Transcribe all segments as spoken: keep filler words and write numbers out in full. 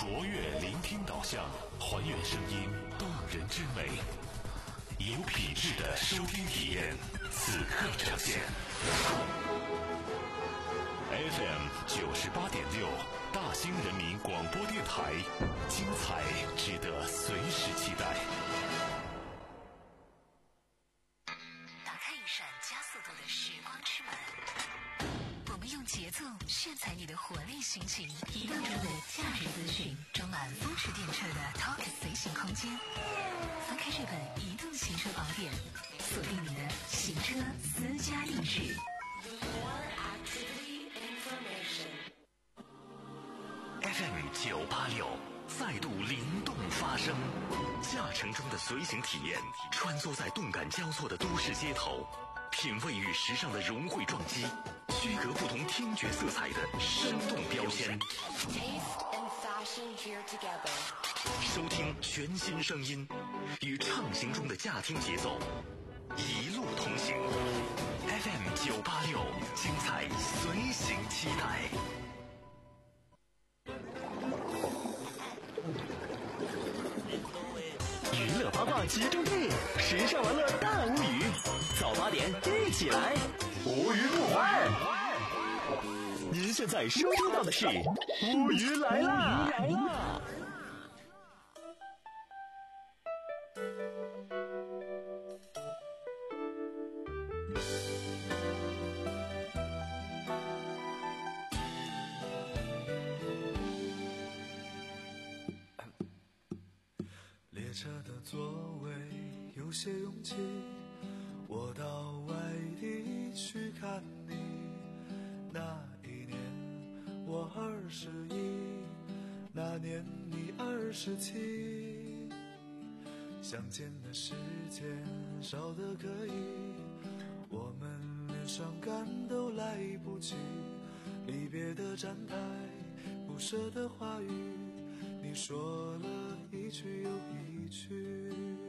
卓越聆听导向，还原声音动人之美，有品质的收听体验，此刻呈现。F M 九十八点六，大兴人民广播电台，精彩值得随时期待。 打开一扇加速度的时光之门，我们用节奏炫彩你的活力心情，移动中的价值资讯，装满风驰电掣的 Talk 随行空间。翻开这本移动行车宝典，锁定你的行车私家定制。 F M 九八六再度灵动发声，驾乘中的随行体验，穿梭在动感交错的都市街头，品味与时尚的融汇撞击，区隔不同听觉色彩的生动标签。收听全新声音，与畅行中的驾听节奏，一路同行。F M 九八六，精彩随行期待。 娱乐八卦集中地，时尚玩乐大无语，早八点一起来，无语不欢。您现在收听到的是乌鱼来啦！来啦！ 列车的座位有些拥挤，我到外地去看你。那一年我二十一，那年你二十七，相见的时间少得可以，我们连伤感都来不及。离别的站台，不舍的话语，你说了一句又一句。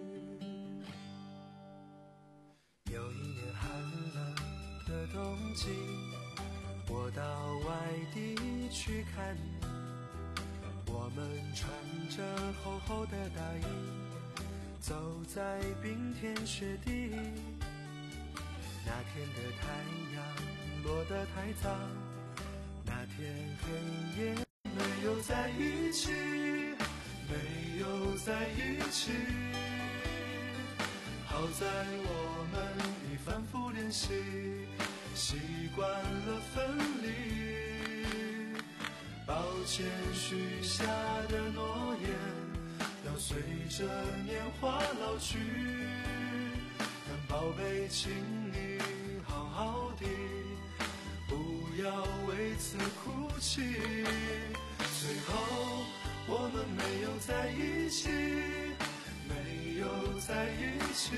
有一年寒冷的冬季，我到外地去看你，我们穿着厚厚的大衣，走在冰天雪地。那天的太阳落得太早，那天黑夜没有在一起，没有在一起。好在我们已反复练习，习惯了分离。抱歉许下的诺言要随着年华老去，但宝贝请你好好的，不要为此哭泣。最后我们没有在一起，没有在一起，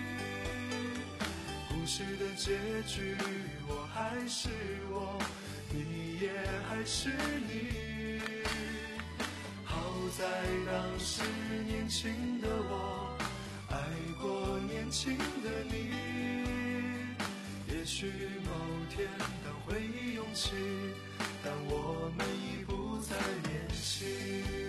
故事的结局我还是我，你也还是你。好在当时年轻的我爱过年轻的你，也许某天当回忆涌起，但我们已不再联系。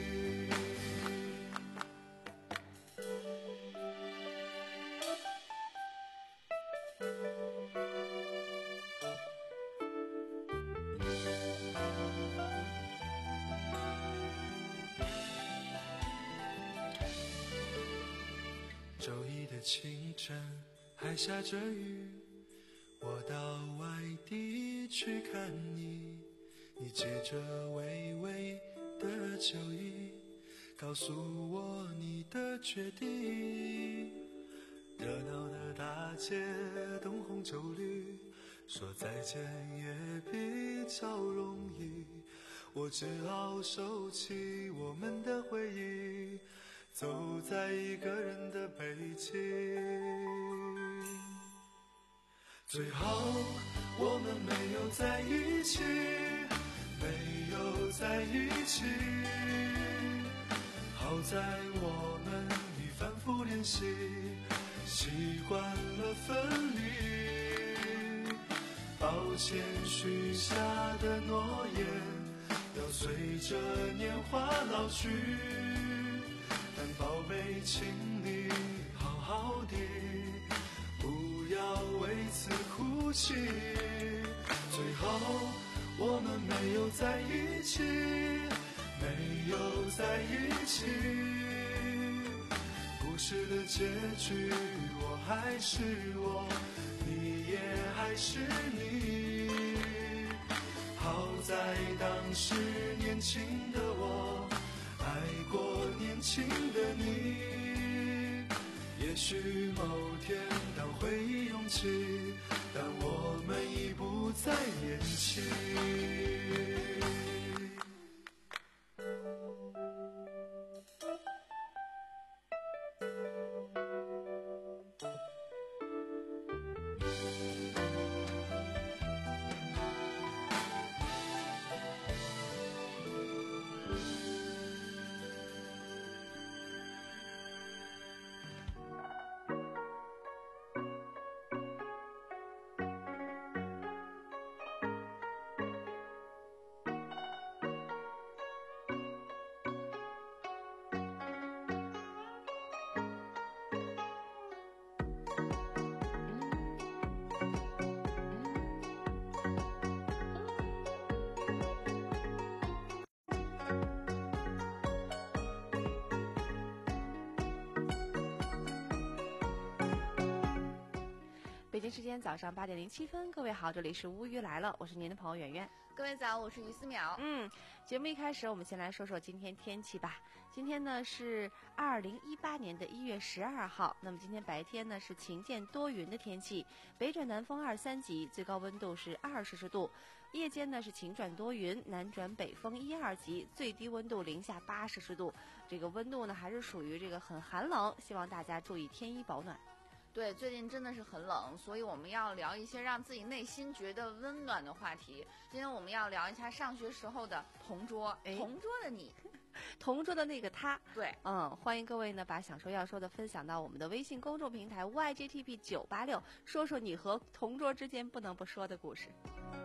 周一的清晨还下着雨，我到外地去看你，你借着微微的酒意告诉我你的决定。热闹的大街灯红酒绿，说再见也比较容易，我只好收起我们的回忆，走在一个人的北京。最后我们没有在一起，没有在一起，好在我们已反复练习，习惯了分离。抱歉许下的诺言要随着年华老去，但宝贝请你好好的，不要为此哭泣。最后我们没有在一起，没有在一起，故事的结局我还是我，你也还是你。好在当时年轻的我爱过年轻的你，也许某天当回忆涌起，但我们已不再年轻。 北京时间早上八点零七分，各位好，这里是乌鱼来了，我是您的朋友圆圆。 各位早，我是于思淼。 嗯，节目一开始，我们先来说说今天天气吧。今天呢是二零一八年的一月十二号，那么今天白天呢是晴间多云的天气，北转南风二三级，最高温度是二摄氏度。夜间呢是晴转多云，南转北风一二级，最低温度零下八摄氏度。这个温度呢还是属于这个很寒冷，希望大家注意添衣保暖。 对，最近真的是很冷，所以我们要聊一些让自己内心觉得温暖的话题。今天我们要聊一下上学时候的同桌，同桌的你， 同桌的那个他。 对， 嗯，欢迎各位呢把想说要说的分享到我们的微信公众平台 Y G T P 九八六，说说你和同桌之间不能不说的故事。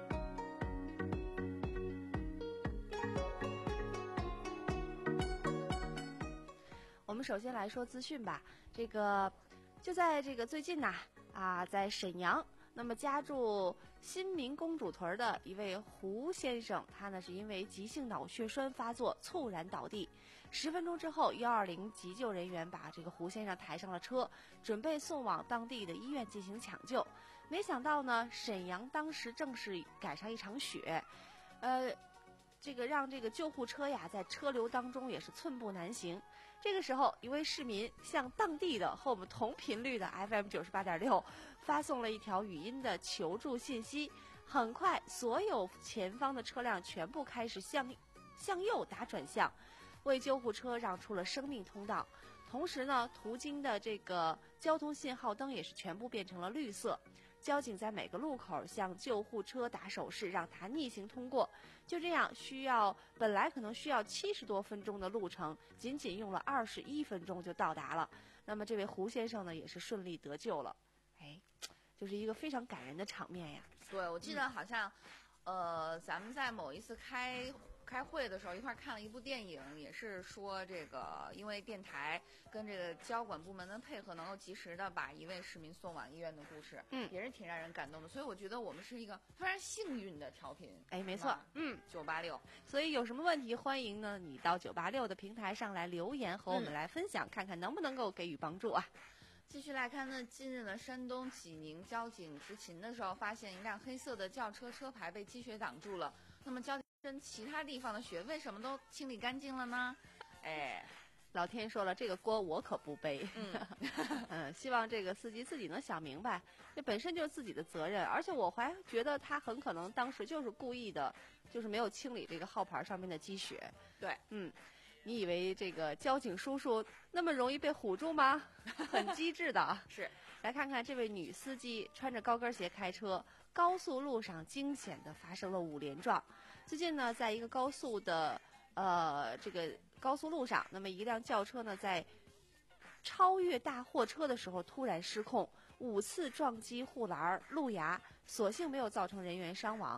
我们首先来说资讯吧，这个就在这个最近呐，啊，在沈阳，那么家住新民公主屯的一位胡先生，他呢是因为急性脑血栓发作猝然倒地。十分钟之后，幺二零急救人员把这个胡先生抬上了车，准备送往当地的医院进行抢救。没想到呢，沈阳当时正是赶上一场雪，呃。这个让这个救护车呀在车流当中也是寸步难行。这个时候，一位市民向当地的和我们同频率的 F M 九十八点六发送了一条语音的求助信息。很快，所有前方的车辆全部开始向向右打转向，为救护车让出了生命通道。同时呢，途经的这个交通信号灯也是全部变成了绿色。交警在每个路口向救护车打手势，让他逆行通过。就这样，需要本来可能需要七十多分钟的路程，仅仅用了二十一分钟就到达了。那么这位胡先生呢，也是顺利得救了。哎，就是一个非常感人的场面呀。 对，我记得好像，嗯、呃，咱们在某一次开。开会的时候一块看了一部电影，也是说这个因为电台跟这个交管部门的配合，能够及时的把一位市民送往医院的故事， 嗯， 也是挺让人感动的。所以我觉得我们是一个非常幸运的调频。 哎，没错，嗯， 九八六。 所以有什么问题，欢迎呢你到九八六的平台上来留言，和我们来分享，嗯、看看能不能够给予帮助啊。 继续来看呢，近日呢，山东济宁交警执勤的时候，发现一辆黑色的轿车车牌被积雪挡住了。那么交警跟其他地方的雪为什么都清理干净了呢？哎， 老天说了，这个锅我可不背。 嗯嗯，希望这个司机自己能想明白，这本身就是自己的责任，而且我还觉得他很可能当时就是故意的，就是没有清理这个号牌上面的积雪。 对， 嗯。你以为这个交警叔叔那么容易被唬住吗？很机智的啊！ 是， 来看看这位女司机穿着高跟鞋开车，高速路上惊险的发生了五连撞。最近呢，在一个高速的呃这个高速路上，那么一辆轿车呢在超越大货车的时候突然失控，五次撞击护栏、路牙，所幸没有造成人员伤亡。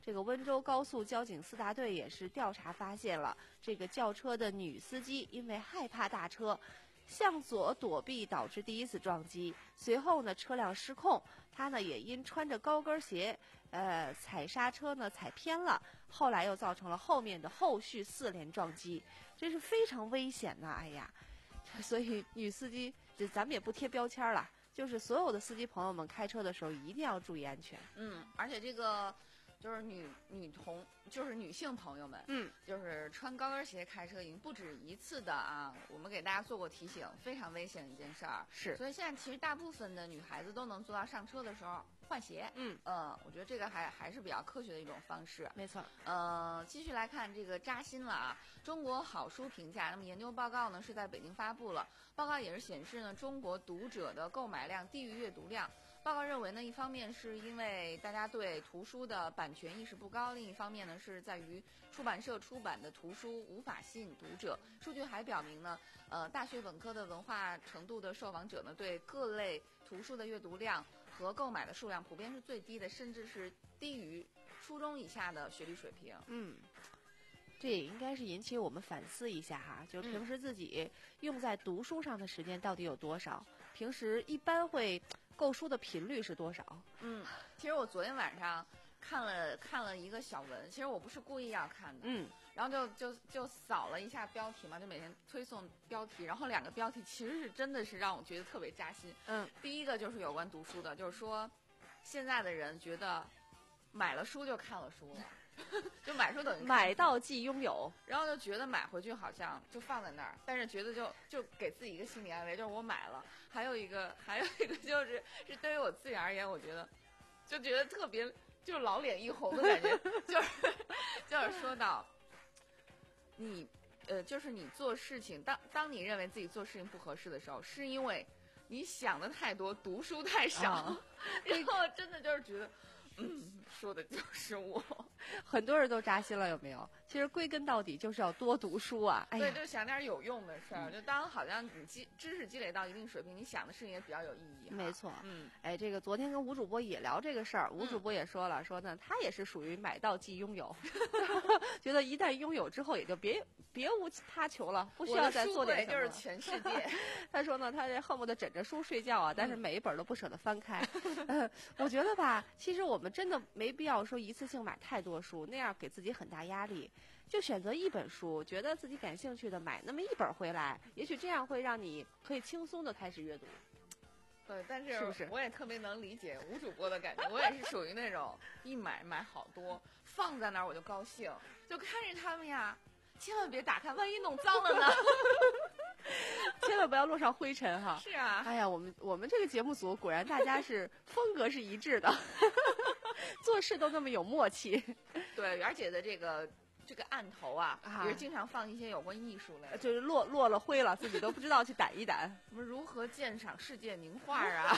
这个温州高速交警四大队也是调查发现了，这个轿车的女司机因为害怕大车，向左躲避，导致第一次撞击。随后呢，车辆失控，她呢也因穿着高跟鞋，呃，踩刹车呢踩偏了，后来又造成了后面的后续四连撞击，这是非常危险的。哎呀，所以女司机，这咱们也不贴标签了，就是所有的司机朋友们开车的时候一定要注意安全。 嗯，而且这个就是女女同，就是女性朋友们， 嗯， 就是穿高跟鞋开车已经不止一次的啊，我们给大家做过提醒，非常危险的一件事儿。 是， 所以现在其实大部分的女孩子都能做到上车的时候换鞋。 嗯呃，我觉得这个还还是比较科学的一种方式。 没错。 呃，继续来看这个扎心了啊！中国好书评价，那么研究报告呢是在北京发布了，报告也是显示呢，中国读者的购买量低于阅读量。报告认为呢，一方面是因为大家对图书的版权意识不高，另一方面呢是在于出版社出版的图书无法吸引读者。数据还表明呢，呃，大学本科的文化程度的受访者呢，对各类图书的阅读量和购买的数量普遍是最低的，甚至是低于初中以下的学历水平。 嗯，这也应该是引起我们反思一下哈，就平时自己用在读书上的时间到底有多少？平时一般会购书的频率是多少？ 嗯，其实我昨天晚上看了看了一个小文，其实我不是故意要看的， 嗯， 然后就就就扫了一下标题嘛，就每天推送标题，然后两个标题其实是真的是让我觉得特别扎心。 嗯， 第一个就是有关读书的，就是说现在的人觉得买了书就看了书了。就买书等于买到即拥有， 然后就觉得买回去好像就放在那儿，但是觉得就就给自己一个心理安慰，就是我买了。还有一个还有一个就是是对于我自己而言，我觉得就觉得特别就是老脸一红的感觉，就是就是说到你呃就是你做事情，当当你认为自己做事情不合适的时候，是因为你想的太多，读书太少， 啊、 然后真的就是觉得。嗯，说的就是我， 很多人都扎心了，有没有？其实归根到底就是要多读书啊！哎对，就想点有用的事儿。嗯、就当好像你积知识积累到一定水平，你想的事情也比较有意义。 没错， 嗯， 哎，这个昨天跟吴主播也聊这个事儿，吴主播也说了，说呢他也是属于买到即拥有，觉得一旦拥有之后也就别别无他求了，不需要再做点什么。 就是全世界。 他说呢，他这恨不得枕着书睡觉啊，但是每一本都不舍得翻开。嗯、我觉得吧，其实我们真的没必要说一次性买太多书，那样给自己很大压力。就选择一本书，觉得自己感兴趣的买那么一本回来，也许这样会让你可以轻松的开始阅读。 对，但是是不是我也特别能理解吴主播的感觉，我也是属于那种一买买好多，放在那儿我就高兴，就看着他们呀，千万别打开，万一弄脏了呢。 千万不要落上灰尘哈！ 是啊， 哎呀，我们我们这个节目组果然大家是风格是一致的，做事都那么有默契。 对，媛儿姐的这个这个案头啊， 啊也是经常放一些有关艺术类的， 就是落落了灰了，自己都不知道去掸一掸。 什么如何鉴赏世界名画啊，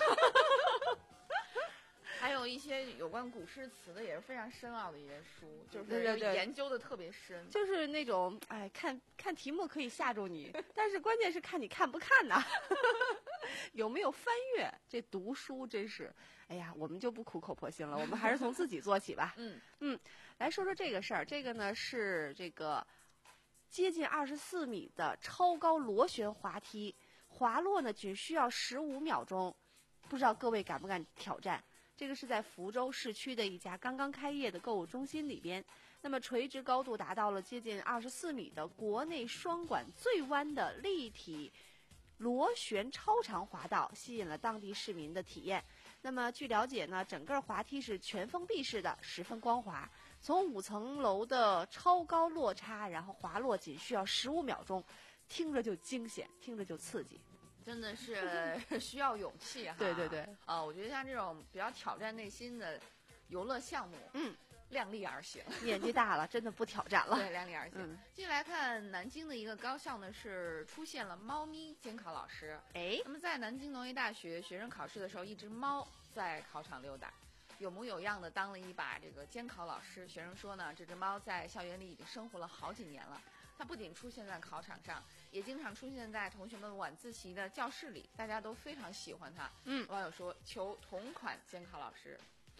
还有一些有关古诗词的也是非常深奥的一些书，就是对对对研究的特别深， 就是那种哎，看看题目可以吓住你，但是关键是看你看不看呐，有没有翻阅。这读书真是，哎呀，我们就不苦口婆心了，我们还是从自己做起吧。 嗯嗯，来说说这个事儿，这个呢是这个接近二十四米的超高螺旋滑梯，滑落呢仅需要十五秒钟，不知道各位敢不敢挑战？这个是在福州市区的一家刚刚开业的购物中心里边，那么垂直高度达到了接近二十四米的国内双管最弯的立体螺旋超长滑道，吸引了当地市民的体验。那么据了解呢，整个滑梯是全封闭式的，十分光滑。从五层楼的超高落差，然后滑落仅需要十五秒钟，听着就惊险，听着就刺激。 真的是需要勇气哈。 对对对， 啊，我觉得像这种比较挑战内心的游乐项目， 嗯， 量力而行。 年纪大了，真的不挑战了。 对，量力而行。 嗯， 继续来看南京的一个高校呢，是出现了猫咪监考老师。 哎， 那么在南京农业大学学生考试的时候，一只猫在考场溜达，有模有样的当了一把这个监考老师。学生说呢，这只猫在校园里已经生活了好几年了。它不仅出现在考场上，也经常出现在同学们晚自习的教室里，大家都非常喜欢它。 嗯， 网友说求同款监考老师。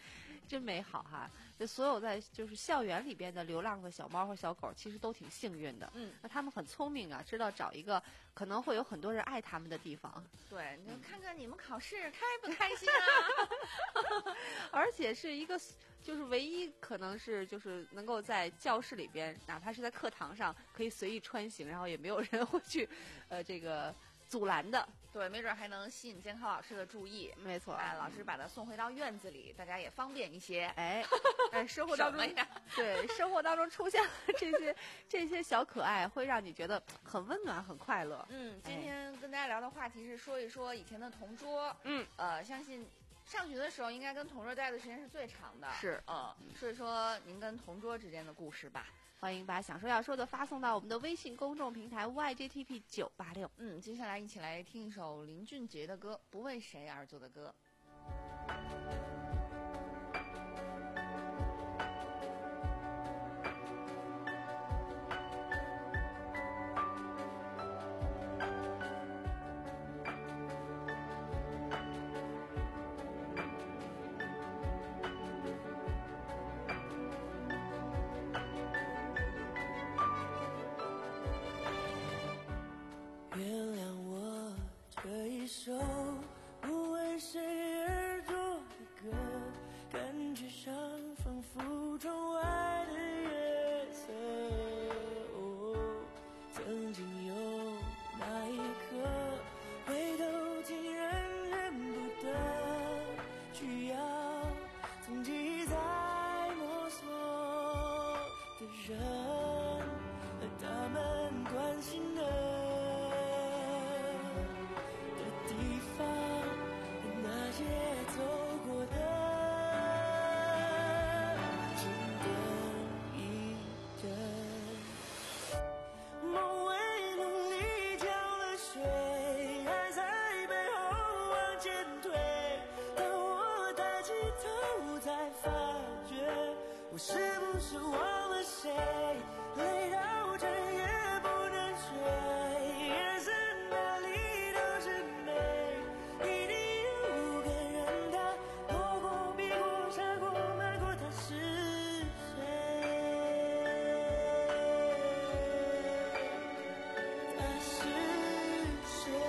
真美好哈！就所有在就是校园里边的流浪的小猫和小狗，其实都挺幸运的。 嗯， 那他们很聪明啊，知道找一个可能会有很多人爱他们的地方。 对，你就看看你们考试开不开心啊？ 而且是一个，就是唯一可能是就是能够在教室里边，哪怕是在课堂上可以随意穿行，然后也没有人会去，呃，这个阻拦的。 对，没准还能吸引监考老师的注意。 没错， 哎，老师把他送回到院子里，大家也方便一些。 哎，哎，生活当中什么呀对生活当中出现了这些这些小可爱，会让你觉得很温暖、很快乐。 嗯，今天跟大家聊的话题是说一说以前的同桌。 嗯， 呃，相信上学的时候应该跟同桌待的时间是最长的。 是， 嗯，说一说您跟同桌之间的故事吧。 欢迎把想说要说的发送到我们的微信公众平台 Y J T P 九八六。 嗯，接下来一起来听一首林俊杰的歌，不为谁而作的歌。 原谅我这一首不为谁而作的歌，感觉上仿佛窗外的月色。哦，曾经有那一刻，回头竟然认不得，需要从记在摸索的人，他们关心的是不是忘了谁，累到整夜不能睡，眼神哪里都是美，一定有个人他躲过避过闪过瞒过，他是谁？他是谁？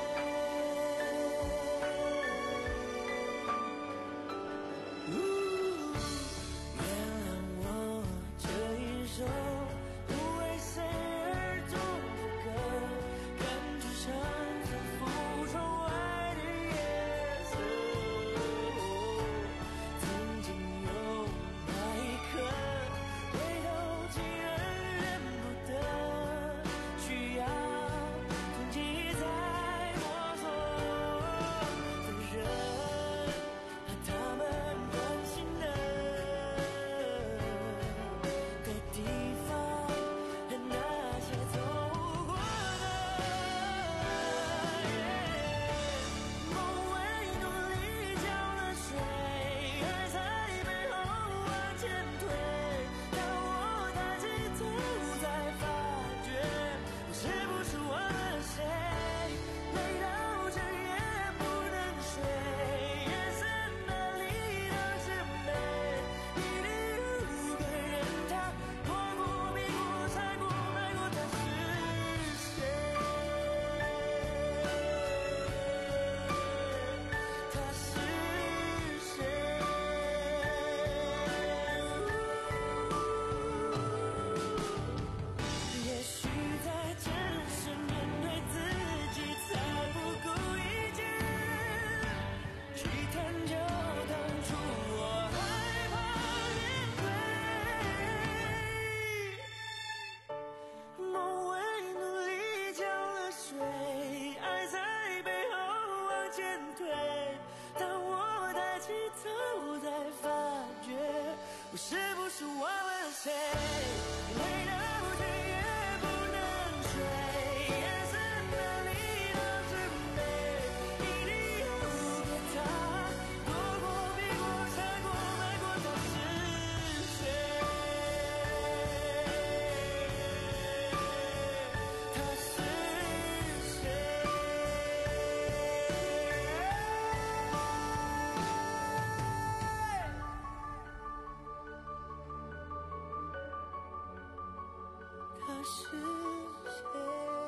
是不是忘了谁？累到整夜不能睡，眼神哪里都是美，一定有个他，躲过避过闪过瞒过，他是谁？他是谁？ 视线。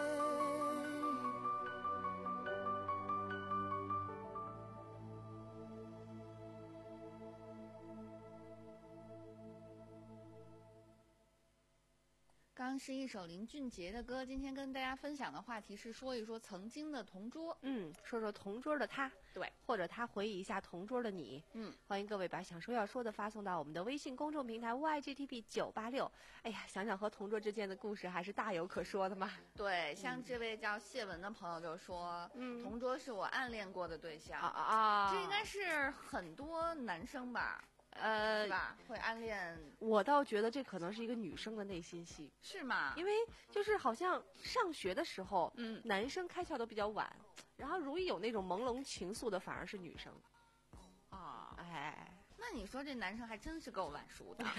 刚是一首林俊杰的歌，今天跟大家分享的话题是说一说曾经的同桌。 嗯，说说同桌的他， 对， 或者他回忆一下同桌的你。 嗯， 欢迎各位把想说要说的发送到我们的微信公众平台 Y G T B 九八六。哎呀，想想和同桌之间的故事还是大有可说的嘛。 对，像这位叫谢文的朋友就说， 嗯， 同桌是我暗恋过的对象啊啊， 这应该是很多男生吧。 呃， 是吧？会暗恋， 我倒觉得这可能是一个女生的内心戏， 是吗？ 因为就是好像上学的时候， 嗯， 男生开窍都比较晚，然后容易有那种朦胧情愫的反而是女生。 啊， 哎， 那你说这男生还真是够晚熟的。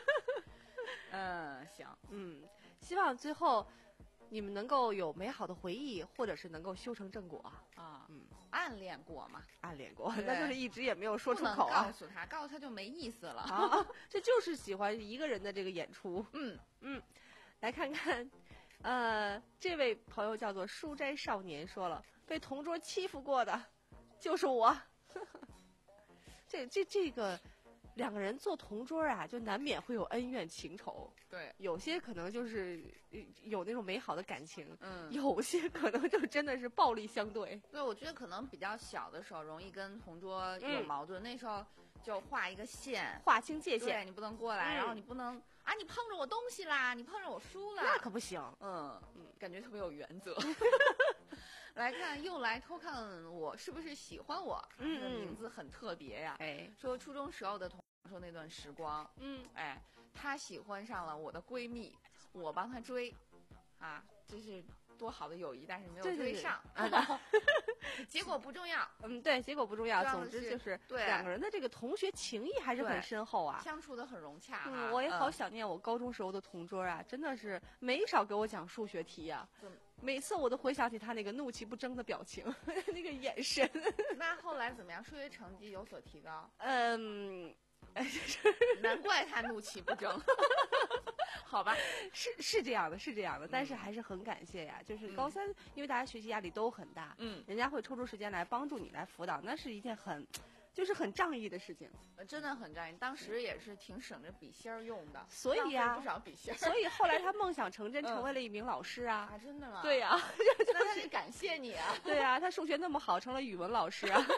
嗯，行， 嗯，希望最后你们能够有美好的回忆，或者是能够修成正果啊。 嗯， 暗恋过嘛？ 暗恋过，那就是一直也没有说出口啊。 不能告诉他，告诉他就没意思了。 啊，这就是喜欢一个人的这个演出。 嗯嗯，来看看，呃，这位朋友叫做书斋少年，说了被同桌欺负过的，就是我。这这这个。两个人做同桌啊，就难免会有恩怨情仇。 对， 有些可能就是有那种美好的感情， 嗯， 有些可能就真的是暴力相对。 对，我觉得可能比较小的时候容易跟同桌有矛盾，嗯、那时候就画一个线， 划清界限， 对你不能过来，嗯、然后你不能啊，你碰着我东西啦，你碰着我书了， 那可不行。 嗯嗯，感觉特别有原则。来看，又来偷看我是不是喜欢我？嗯，这名字很特别呀。 哎， 说初中时候的同说那段时光， 嗯， 哎，他喜欢上了我的闺蜜，我帮他追，啊，这是多好的友谊，但是没有追上。 对对对啊、 结果不重要。 嗯，对，结果不重要。总之就是对两个人的这个同学情谊还是很深厚啊， 相处的很融洽、啊。 嗯，我也好想念我高中时候的同桌啊，嗯、真的是没少给我讲数学题呀、啊。每次我都回想起他那个怒气不争的表情，那个眼神。 那后来怎么样？数学成绩有所提高？ 嗯。 难怪他怒气不争，好吧， 是是这样的，是这样的，但是还是很感谢呀。就是高三，嗯、因为大家学习压力都很大， 嗯， 人家会抽出时间来帮助你来辅导，那是一件很，就是很仗义的事情， 真的很仗义。当时也是挺省着笔芯儿用的， 所以呀、啊， 不少笔芯儿。 所以后来他梦想成真，成为了一名老师啊！ 啊，真的吗？ 对呀、啊， 那他得感谢你啊！ 对呀、啊，他数学那么好，成了语文老师啊！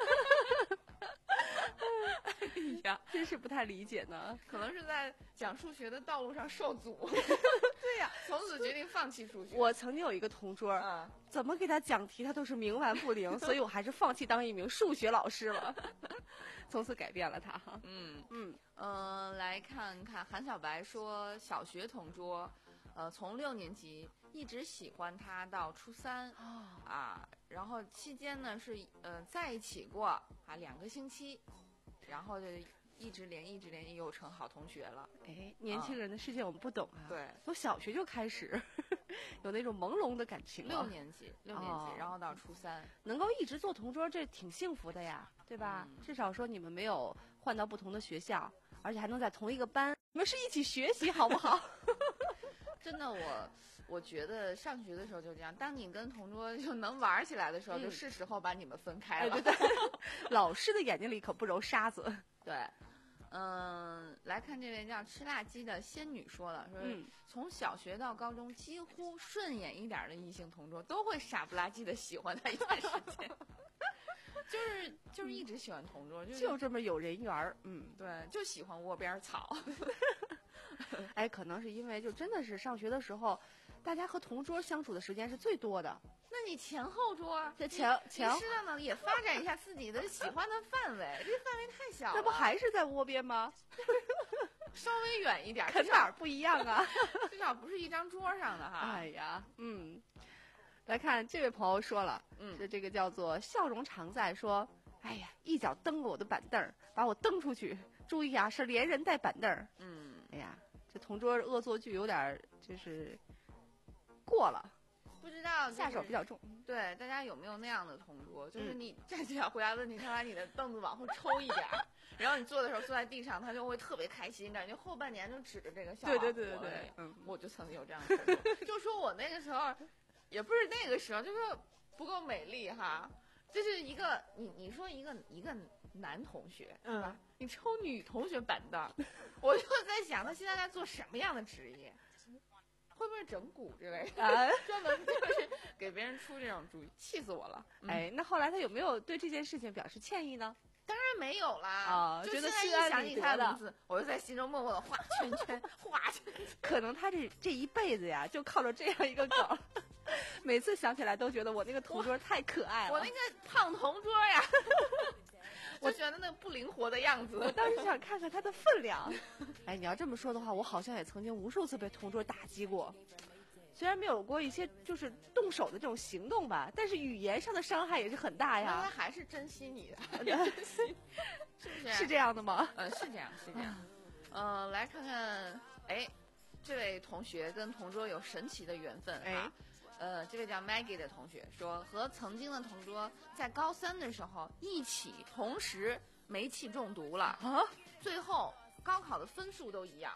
哎呀， 真是不太理解呢。 可能是在讲数学的道路上受阻。 对呀、啊， 从此决定放弃数学。 我曾经有一个同桌， 嗯， 怎么给他讲题，他都是冥顽不灵，所以我还是放弃当一名数学老师了。从此改变了他。 嗯嗯嗯、呃，来看看韩小白说，小学同桌，呃，从六年级一直喜欢他到初三、 哦、 啊，然后期间呢是呃在一起过啊两个星期，然后就一直连一直连又成好同学了。 哎，年轻人的世界我们不懂啊。 对、嗯， 从小学就开始有那种朦胧的感情了。 六年级，六年级， 哦、 然后到初三， 能够一直做同桌，这挺幸福的呀，对吧？ 嗯、 至少说你们没有换到不同的学校，而且还能在同一个班，你们是一起学习，好不好？ 真的，我我觉得上学的时候就这样，当你跟同桌就能玩起来的时候，嗯、就是时候把你们分开了。 哎、对对老师的眼睛里可不揉沙子。 对，嗯，来看这位叫吃辣鸡的仙女说了，说、 嗯、 从小学到高中，几乎顺眼一点的异性同桌都会傻不拉几的喜欢他一段时间。就是就是一直喜欢同桌，就就这么有人缘儿。嗯， 对，就喜欢窝边草。 哎，可能是因为就真的是上学的时候，大家和同桌相处的时间是最多的。 那你前后桌， 这前前适当的也发展一下自己的喜欢的范围，这范围太小了。 那不还是在窝边吗？ 稍微远一点， 可哪儿不一样啊？ 至少不是一张桌上的哈。 哎呀，嗯。来看这位朋友说了， 嗯， 是这个叫做笑容常在，说，哎呀，一脚蹬过我的板凳儿，把我蹬出去。注意啊，是连人带板凳儿。 嗯， 哎呀，这同桌恶作剧有点就是过了。 不知道、就是、 下手比较重。 对，大家有没有那样的同桌？就是你站起来回答问题，他把你的凳子往后抽一点儿，然后你坐的时候坐在地上，他就会特别开心，感觉后半年就指着这个笑。 对对对对对，嗯， 我就曾经有这样的同桌，就说我那个时候，也不是那个时候，就是不够美丽哈。就是一个你你说一个一个男同学， 嗯， 吧？你抽女同学板凳，我就在想他现在在做什么样的职业。会不会整蛊之类的？啊，专门就是给别人出这种主意，气死我了！ 嗯、哎，那后来他有没有对这件事情表示歉意呢？ 当然没有啦， 啊， 就觉得心安理得的，我就在心中默默的画圈圈，画圈圈。 可能他这这一辈子呀，就靠着这样一个梗，每次想起来都觉得我那个同桌太可爱了。 我那个胖同桌呀。我觉得那不灵活的样子， 我当时想看看他的分量。哎，你要这么说的话，我好像也曾经无数次被同桌打击过，虽然没有过一些就是动手的这种行动吧，但是语言上的伤害也是很大呀。 那他还是珍惜你的，珍惜，是不是？ 是这样的吗？ 呃，是这样，是这样。呃，来看看，哎，这位同学跟同桌有神奇的缘分哎。 啊呃，这位叫 Maggie 的同学说，和曾经的同桌在高三的时候一起同时煤气中毒了啊，最后高考的分数都一样。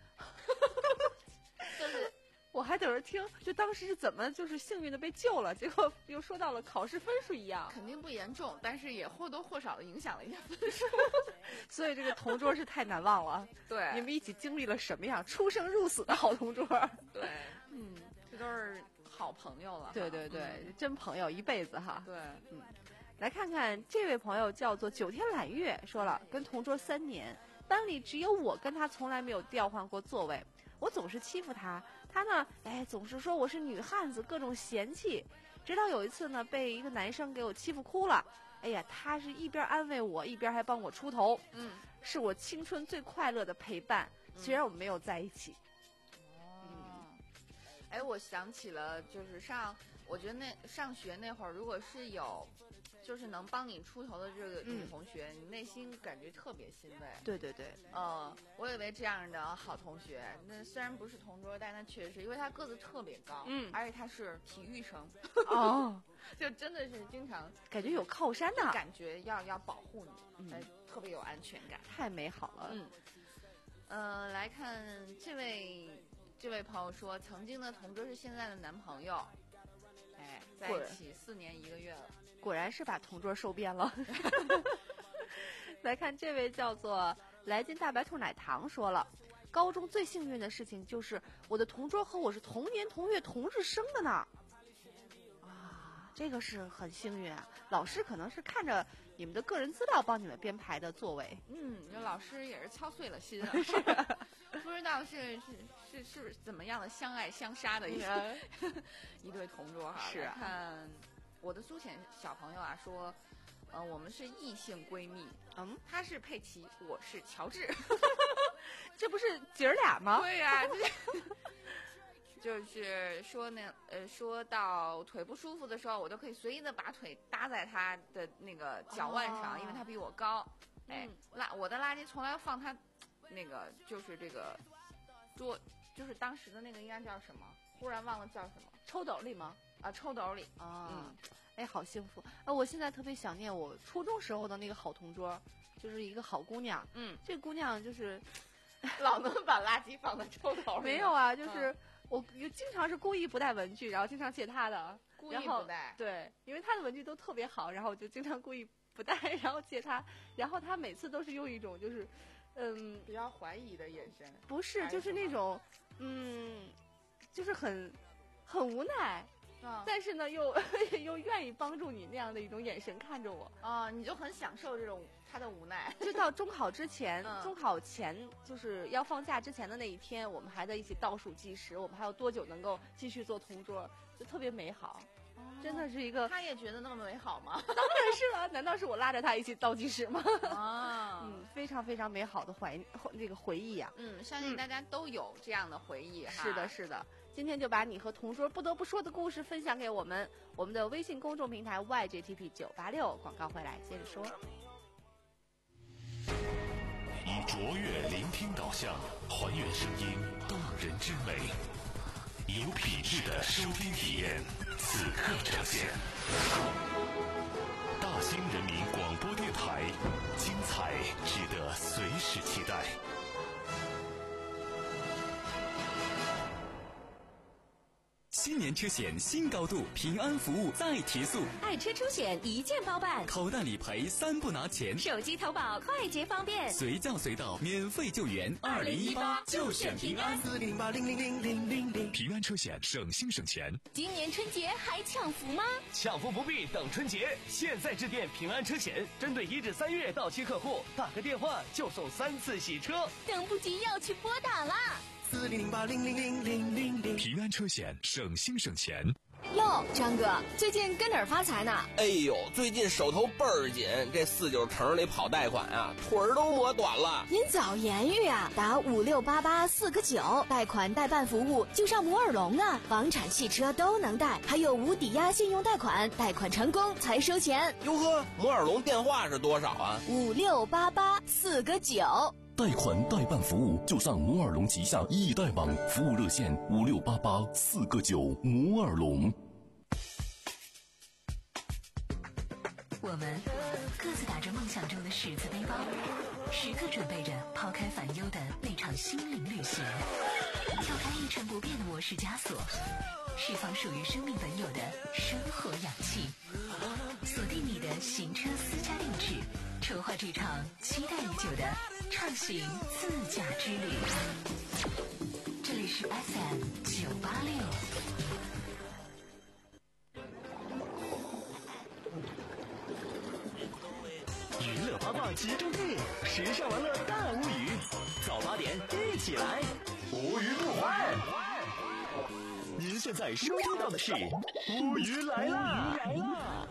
就是我还等着听，就当时是怎么就是幸运的被救了，结果又说到了考试分数一样， 肯定不严重，但是也或多或少的影响了一下分数。 所以这个同桌是太难忘了。 对， 你们一起经历了什么呀？出生入死的好同桌。 对，嗯，这都是好朋友了。 对对对，嗯、真朋友一辈子哈。 对， 嗯，来看看这位朋友叫做九天揽月，说了跟同桌三年，班里只有我跟他从来没有调换过座位。我总是欺负他，他呢，哎，总是说我是女汉子，各种嫌弃。直到有一次呢，被一个男生给我欺负哭了。哎呀，他是一边安慰我，一边还帮我出头。 嗯， 是我青春最快乐的陪伴。虽然我们没有在一起。 哦、嗯，哎，我想起了，就是上，我觉得那上学那会儿，如果是有。就是能帮你出头的这个女同学，嗯、你内心感觉特别欣慰。 对对对， 呃，我以为这样的好同学，那虽然不是同桌，但他确实是因为他个子特别高， 嗯， 而且他是体育生， 哦， 就真的是经常感觉有靠山呐、啊， 感觉要要保护你，嗯、呃，特别有安全感， 太美好了。 嗯，呃，来看这位这位朋友说，曾经的同桌是现在的男朋友，哎，在一起四年一个月了。 果然是把同桌收编了。来看这位叫做来斤大白兔奶糖说了，高中最幸运的事情就是我的同桌和我是同年同月同日生的呢。啊，这个是很幸运啊！老师可能是看着你们的个人资料帮你们编排的座位。 嗯，这老师也是操碎了心啊。是，不知道是是是是怎么样的相爱相杀的一个一对同桌哈。 是啊， 看。我的苏浅小朋友啊说，呃，我们是异性闺蜜， 嗯， 她是佩奇，我是乔治， 这不是姐儿俩吗？ 对呀、啊，就是说呢，呃，说到腿不舒服的时候，我都可以随意的把腿搭在她的那个脚腕上，哦、因为她比我高。哎，垃、嗯、我的垃圾从来放她那个就是这个桌，就是当时的那个应该叫什么？忽然忘了叫什么？ 抽斗里吗？ 啊，抽斗里啊，嗯，哎，好幸福啊！我现在特别想念我初中时候的那个好同桌，就是一个好姑娘。 嗯， 这个姑娘就是老能把垃圾放在抽斗里。 没有啊，就是、嗯、我经常是故意不带文具，然后经常借她的。 故意不带。 对，因为她的文具都特别好，然后我就经常故意不带，然后借她。然后她每次都是用一种就是，嗯， 比较怀疑的眼神。 不是，就是那种，嗯，就是很很无奈。 嗯、 但是呢，又又愿意帮助你那样的一种眼神看着我啊、嗯，你就很享受这种他的无奈。 就到中考之前， 嗯、 中考前就是要放假之前的那一天，我们还在一起倒数计时，我们还有多久能够继续做同桌，就特别美好。哦、真的是一个， 他也觉得那么美好吗？ 当然是了，难道是我拉着他一起倒计时吗？ 啊， 嗯，非常非常美好的怀这个回忆呀、 啊。嗯，相信大家都有这样的回忆哈。 是的，是的。今天就把你和同桌不得不说的故事分享给我们，我们的微信公众平台 Y J T P 九八六，广告回来接着说。 以卓越聆听导向，还原声音动人之美， 有品质的收听体验，此刻呈现。大兴人民广播电台，精彩值得随时期待。 新年车险新高度，平安服务再提速， 爱车出险一键包办， 口袋理赔三不拿钱， 手机投保快捷方便， 随叫随到免费救援。二零一八就选平安， 四零八零零零零零零。 平安车险省心省钱。 今年春节还抢福吗？ 抢福不必等春节，现在致电平安车险，针对一至三月到期客户，打个电话就送三次洗车， 等不及要去拨打啦。 四零零八零零零零零零。 平安车险省心省钱。 哟，张哥，最近跟哪儿发财呢？ 哎呦，最近手头倍儿紧，这四九城里跑贷款啊，腿儿都磨短了。 您早言语啊，打五六八八四个九，贷款代办服务就上摩尔龙啊，房产汽车都能贷，还有无抵押信用贷款，贷款成功才收钱。 哟呵，摩尔龙电话是多少啊？ 五六八八四个九。 贷款代办服务就上摩尔龙旗下易贷网，服务热线五六八八四个九。摩尔龙。 我们各自打着梦想中的十字背包，时刻准备着抛开烦忧的那场心灵旅行，跳开一成不变的模式枷锁，释放属于生命本有的生活氧气，锁定你的行车私家定制，筹划这场期待已久的畅行自驾之旅。这里是 F M 九八六。 娱乐八卦集中地，时尚玩乐大无语。早八点一起来，无语不欢。您现在收听到的是无语来啦！来啦！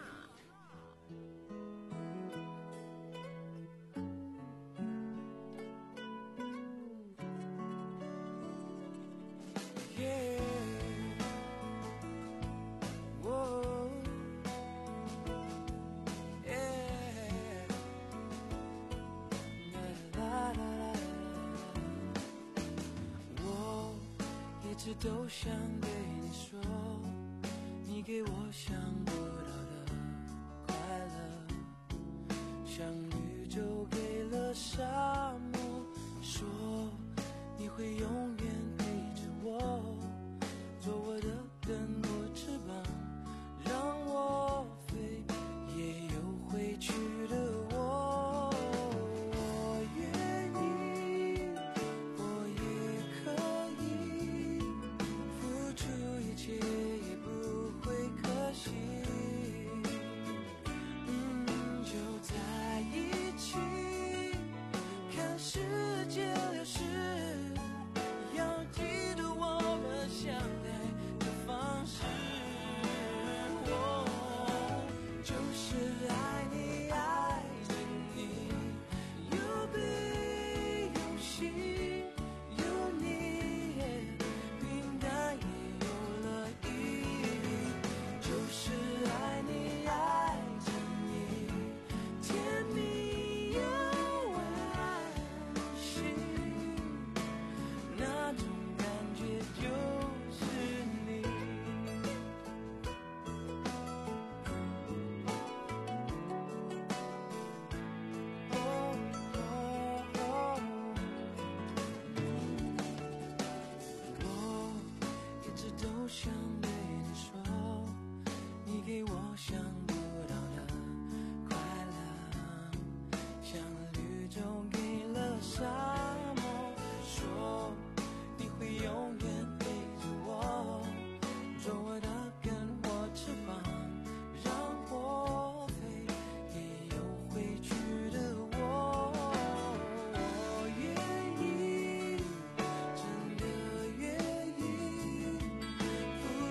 都想对你说，你给我想不到的快乐，像宇宙给了沙漠，说你会永远陪着我，做我的根或翅膀，让我飞，也有回去的我。我愿意，我也可以付出一切，也不会可惜。嗯，就在一起，看世界流逝，要记得我们相爱的方式。我就是爱你，爱着你，有悲有喜，有你，平淡也有了意义。就是爱你，爱着你，甜蜜又安心，那种感觉就是你。哦哦哦，我一直都想对你说，你给我想不到的快乐，像绿洲给了沙漠，说你会永远陪着我，做我的根或翅膀，让我飞，也有回去的我。我愿意，真的愿意付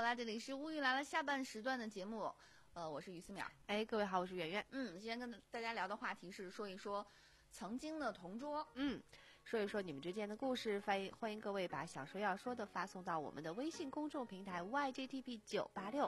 回来，这里是乌鱼来了下半时段的节目，呃，我是于思淼。 哎，各位好，我是圆圆。 嗯，今天跟大家聊的话题是说一说曾经的同桌。 嗯，说一说你们之间的故事，欢迎欢迎各位把想说要说的发送到我们的微信公众平台 Y J T P 九八六。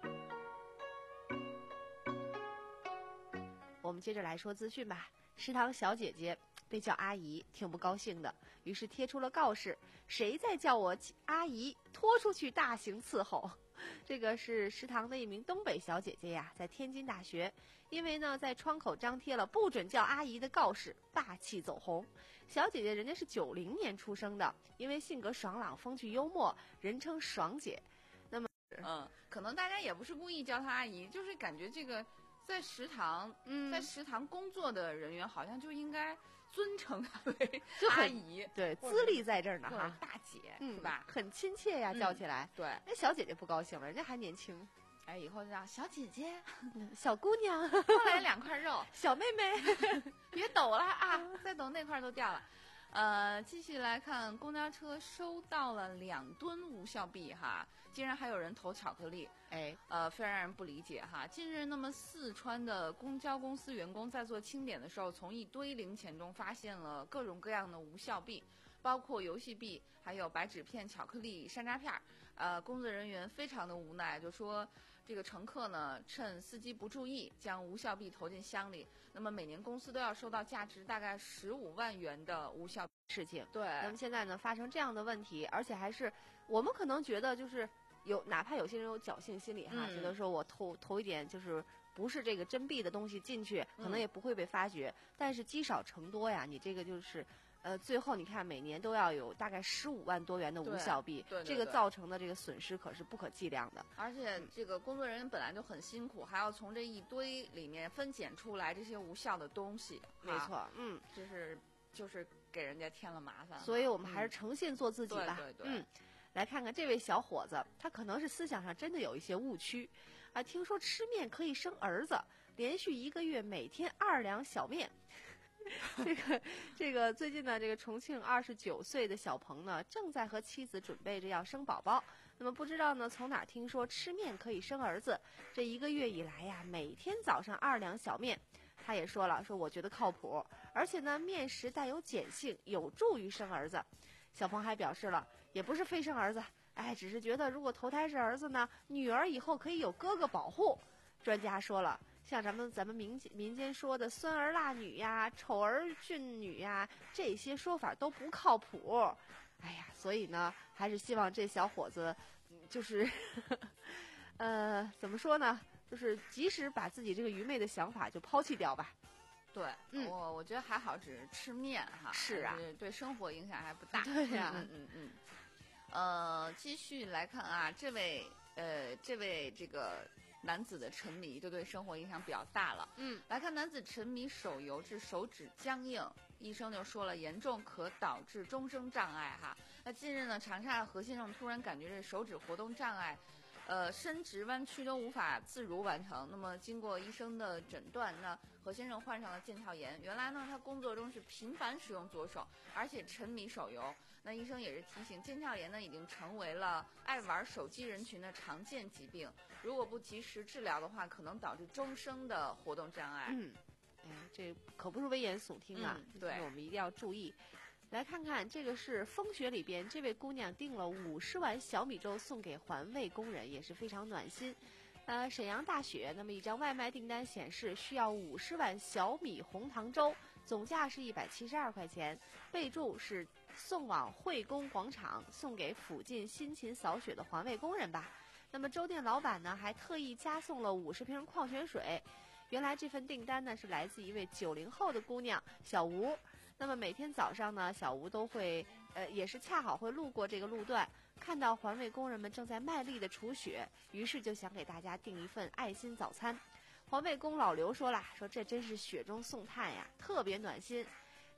我们接着来说资讯吧。食堂小姐姐被叫阿姨，挺不高兴的，于是贴出了告示：谁再叫我阿姨，拖出去大刑伺候。这个是食堂的一名东北小姐姐呀，在天津大学，因为呢在窗口张贴了不准叫阿姨的告示，霸气走红。小姐姐人家是九零年出生的，因为性格爽朗、风趣幽默，人称爽姐。那么， 嗯，可能大家也不是故意叫她阿姨，就是感觉这个。在食堂，嗯，在食堂工作的人员好像就应该尊称她为阿姨， 对，资历在这儿呢哈， 大姐、 嗯、 是吧？ 很亲切呀，叫起来。 嗯、对， 那小姐姐不高兴了，人家还年轻， 哎，以后就叫小姐姐、 小姑娘， 多来两块肉， 小妹妹， 别抖了啊，再抖那块都掉了。呃，继续来看，公交车收到了两吨无效币哈，竟然还有人投巧克力， 哎， 呃，非常让人不理解哈。近日，那么四川的公交公司员工在做清点的时候，从一堆零钱中发现了各种各样的无效币，包括游戏币，还有白纸片、巧克力、山楂片儿。呃，工作人员非常的无奈，就说这个乘客呢，趁司机不注意，将无效币投进箱里。那么每年公司都要收到价值大概十五万元的无效事情。 对。 那么现在呢，发生这样的问题，而且还是我们可能觉得就是有，哪怕有些人有侥幸心理哈， 嗯、 觉得说我投投一点就是不是这个真币的东西进去，可能也不会被发觉。嗯、但是积少成多呀，你这个就是。呃，最后你看，每年都要有大概十五万多元的无效币， 对对对这个造成的这个损失可是不可计量的。 而且这个工作人员本来就很辛苦，还要从这一堆里面分拣出来这些无效的东西。 没错，嗯， 就是就是给人家添了麻烦。 所以我们还是诚信做自己吧。 嗯、对对对。 嗯，来看看这位小伙子，他可能是思想上真的有一些误区啊。听说吃面可以生儿子，连续一个月每天二两小面。这个这个最近呢，这个重庆二十九岁的小鹏呢，正在和妻子准备着要生宝宝。那么不知道呢，从哪听说吃面可以生儿子？这一个月以来呀，每天早上二两小面。他也说了，说我觉得靠谱，而且呢，面食带有碱性，有助于生儿子。小鹏还表示了，也不是非生儿子，哎，只是觉得如果头胎是儿子呢，女儿以后可以有哥哥保护。专家说了。像咱们咱们民民间说的孙儿辣女呀、丑儿俊女呀，这些说法都不靠谱。哎呀，所以呢，还是希望这小伙子，就是，呵呵呃，怎么说呢？就是即使把自己这个愚昧的想法就抛弃掉吧。 对， 嗯， 我我觉得还好，只是吃面哈。 是啊， 对生活影响还不大。 对呀、啊， 嗯嗯嗯。呃，继续来看啊，这位呃，这位这个。男子的沉迷就对生活影响比较大了。 嗯， 来看男子沉迷手游致手指僵硬，医生就说了，严重可导致终生障碍哈。那近日呢，长沙何先生突然感觉这手指活动障碍，呃，伸直弯曲都无法自如完成。那么经过医生的诊断，那何先生患上了腱鞘炎。原来呢，他工作中是频繁使用左手，而且沉迷手游。那医生也是提醒，腱鞘炎呢已经成为了爱玩手机人群的常见疾病。如果不及时治疗的话，可能导致终生的活动障碍。 嗯，哎，这可不是危言耸听啊！ 嗯、对， 我们一定要注意。来看看这个是风雪里边，这位姑娘订了五十碗小米粥送给环卫工人，也是非常暖心。呃，沈阳大雪，那么一张外卖订单显示需要五十碗小米红糖粥，总价是一百七十二块钱，备注是送往惠工广场，送给附近辛勤扫雪的环卫工人吧。那么粥店老板呢，还特意加送了五十瓶矿泉水。原来这份订单呢是来自一位九零后的姑娘小吴。那么每天早上呢，小吴都会，呃，也是恰好会路过这个路段，看到环卫工人们正在卖力的除雪，于是就想给大家订一份爱心早餐。环卫工老刘说啦，说这真是雪中送炭呀，特别暖心。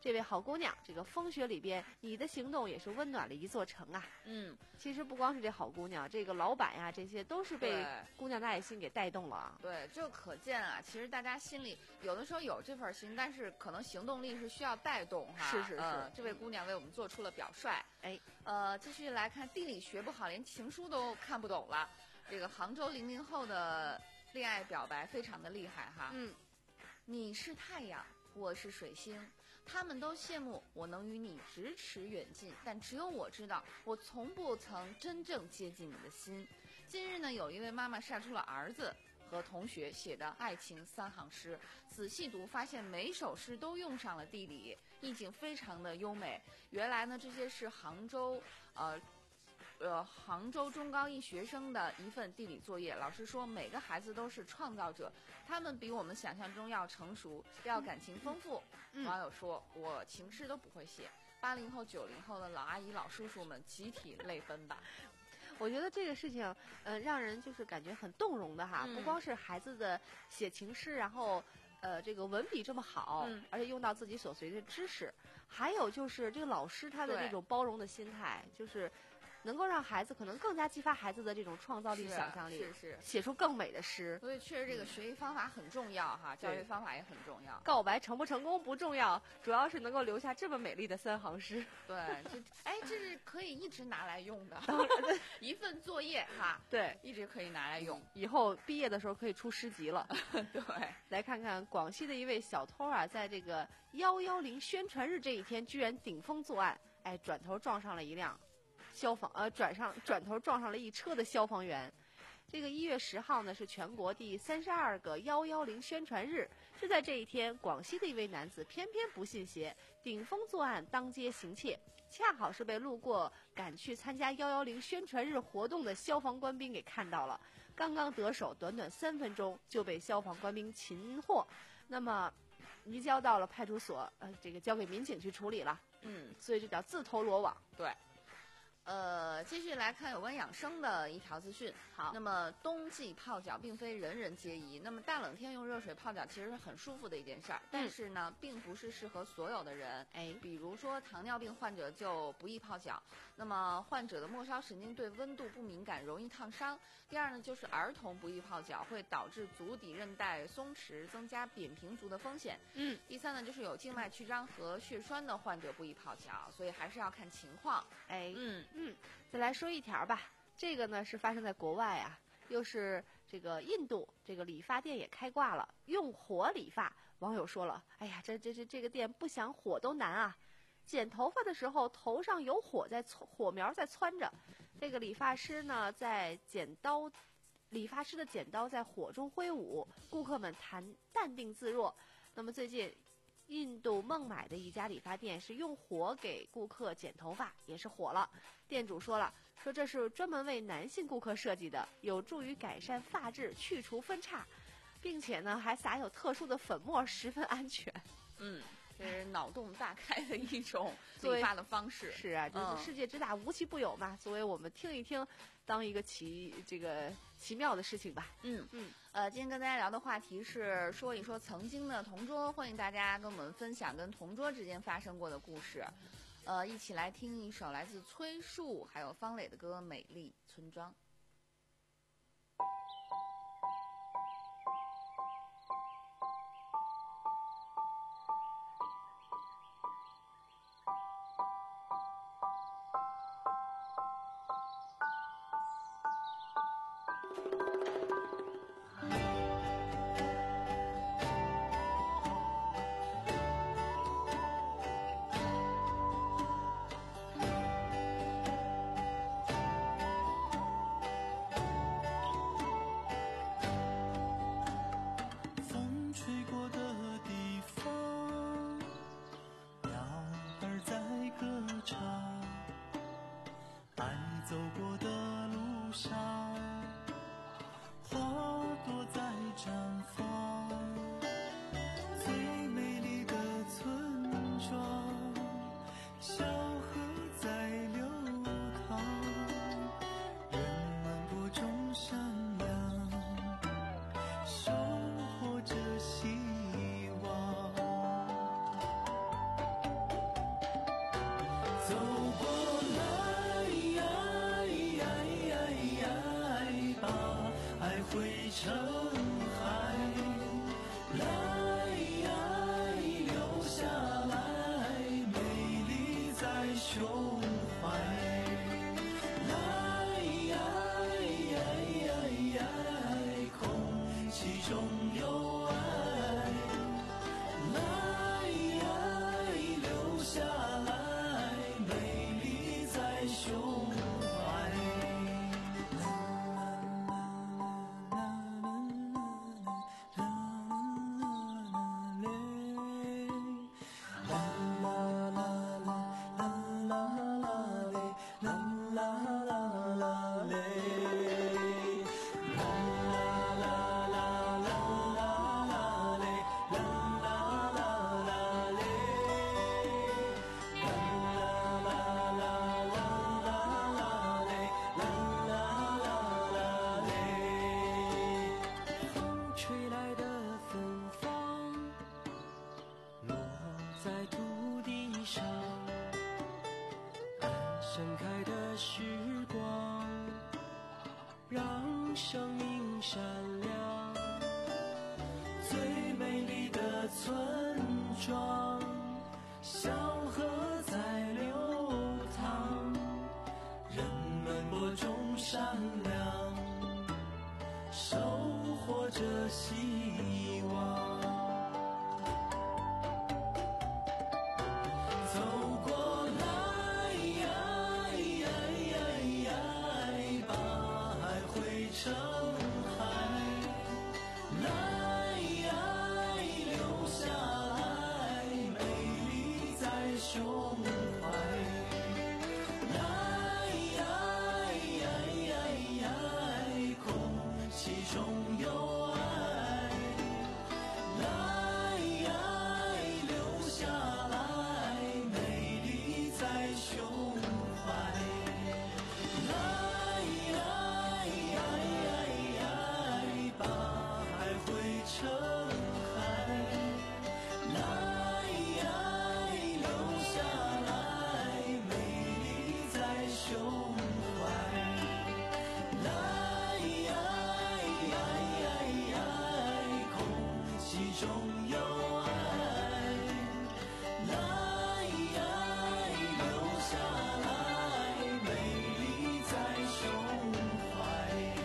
这位好姑娘，这个风雪里边，你的行动也是温暖了一座城啊。 嗯， 其实不光是这好姑娘，这个老板呀，这些都是被姑娘的爱心给带动了啊。 对，这可见啊，其实大家心里有的时候有这份心，但是可能行动力是需要带动哈。 是是是、 呃，这位姑娘为我们做出了表率。 哎， 呃，继续来看，地理学不好，连情书都看不懂了。这个杭州零零后的恋爱表白非常的厉害哈。 嗯， 你是太阳，我是水星。他们都羡慕我能与你咫尺远近，但只有我知道，我从不曾真正接近你的心。近日呢，有一位妈妈晒出了儿子和同学写的爱情三行诗，仔细读发现每首诗都用上了地理，意境非常的优美。原来呢，这些是杭州呃呃杭州中高一学生的一份地理作业。老师说，每个孩子都是创造者，他们比我们想象中要成熟，要感情丰富。 嗯、 网友说，我情诗都不会写。八零后、九零后的老阿姨、老叔叔们集体泪奔吧。 我觉得这个事情，呃，让人就是感觉很动容的哈。 嗯、 不光是孩子的写情诗，然后，呃，这个文笔这么好， 嗯、 而且用到自己所学的知识，还有就是这个老师他的这种包容的心态，就是能够让孩子可能更加激发孩子的这种创造力、想象力， 是是写出更美的诗。 所以确实这个学习方法很重要哈，教育方法也很重要。 告白成不成功不重要，主要是能够留下这么美丽的三行诗。 对，这哎，这是可以一直拿来用的，一份作业哈。 对， 一直可以拿来用， 以后毕业的时候可以出诗集了。 对， 来看看广西的一位小偷啊，在这个幺幺零宣传日这一天，居然顶风作案，哎，转头撞上了一辆。消防呃转上转头撞上了一车的消防员。这个一月十号呢是全国第三十二个幺幺零宣传日，就在这一天，广西的一位男子偏偏不信邪，顶风作案，当街行窃，恰好是被路过赶去参加幺幺零宣传日活动的消防官兵给看到了。刚刚得手，短短三分钟就被消防官兵擒获，那么移交到了派出所，呃，这个交给民警去处理了。 嗯， 所以这叫自投罗网。 对。呃，继续来看有关养生的一条资讯。 好， 那么冬季泡脚并非人人皆宜。那么大冷天用热水泡脚其实是很舒服的一件事儿，嗯、但是呢，并不是适合所有的人。 哎， 比如说糖尿病患者就不宜泡脚。那么患者的末梢神经对温度不敏感，容易烫伤。第二呢，就是儿童不宜泡脚，会导致足底韧带松弛，增加扁平足的风险。 嗯。 第三呢，就是有静脉曲张和血栓的患者不宜泡脚，所以还是要看情况。 哎， 嗯。 嗯，再来说一条吧。这个呢是发生在国外啊，又是这个印度，这个理发店也开挂了，用火理发。网友说了，哎呀，这这这这个店不想火都难啊！剪头发的时候头上有火在火苗在窜着，这个理发师呢在剪刀，理发师的剪刀在火中挥舞，顾客们谈淡定自若。那么最近。印度孟买的一家理发店是用火给顾客剪头发，也是火了。店主说了，说这是专门为男性顾客设计的，有助于改善发质、去除分叉，并且呢还撒有特殊的粉末，十分安全。 嗯，这是脑洞大开的一种理发的方式。 是啊，这是世界之大，无奇不有嘛。作为我们听一听，当一个奇这个奇妙的事情吧。 嗯嗯。呃，今天跟大家聊的话题是说一说曾经的同桌，欢迎大家跟我们分享跟同桌之间发生过的故事。呃，一起来听一首来自崔树还有方磊的歌《美丽村庄》。 海，来留下来，美丽在胸怀，来空气中有爱，来留下来，美丽在胸怀。生命闪亮，最美丽的村庄，小河在流淌，人们播种善良，收获着希望。走过来，把爱汇成海，来留下来，美丽在胸怀，来空气中有爱，来留下来，美丽在胸怀，把爱汇成海，来留下来，美丽在胸怀，来空气中有爱，来留下来，美丽在胸怀。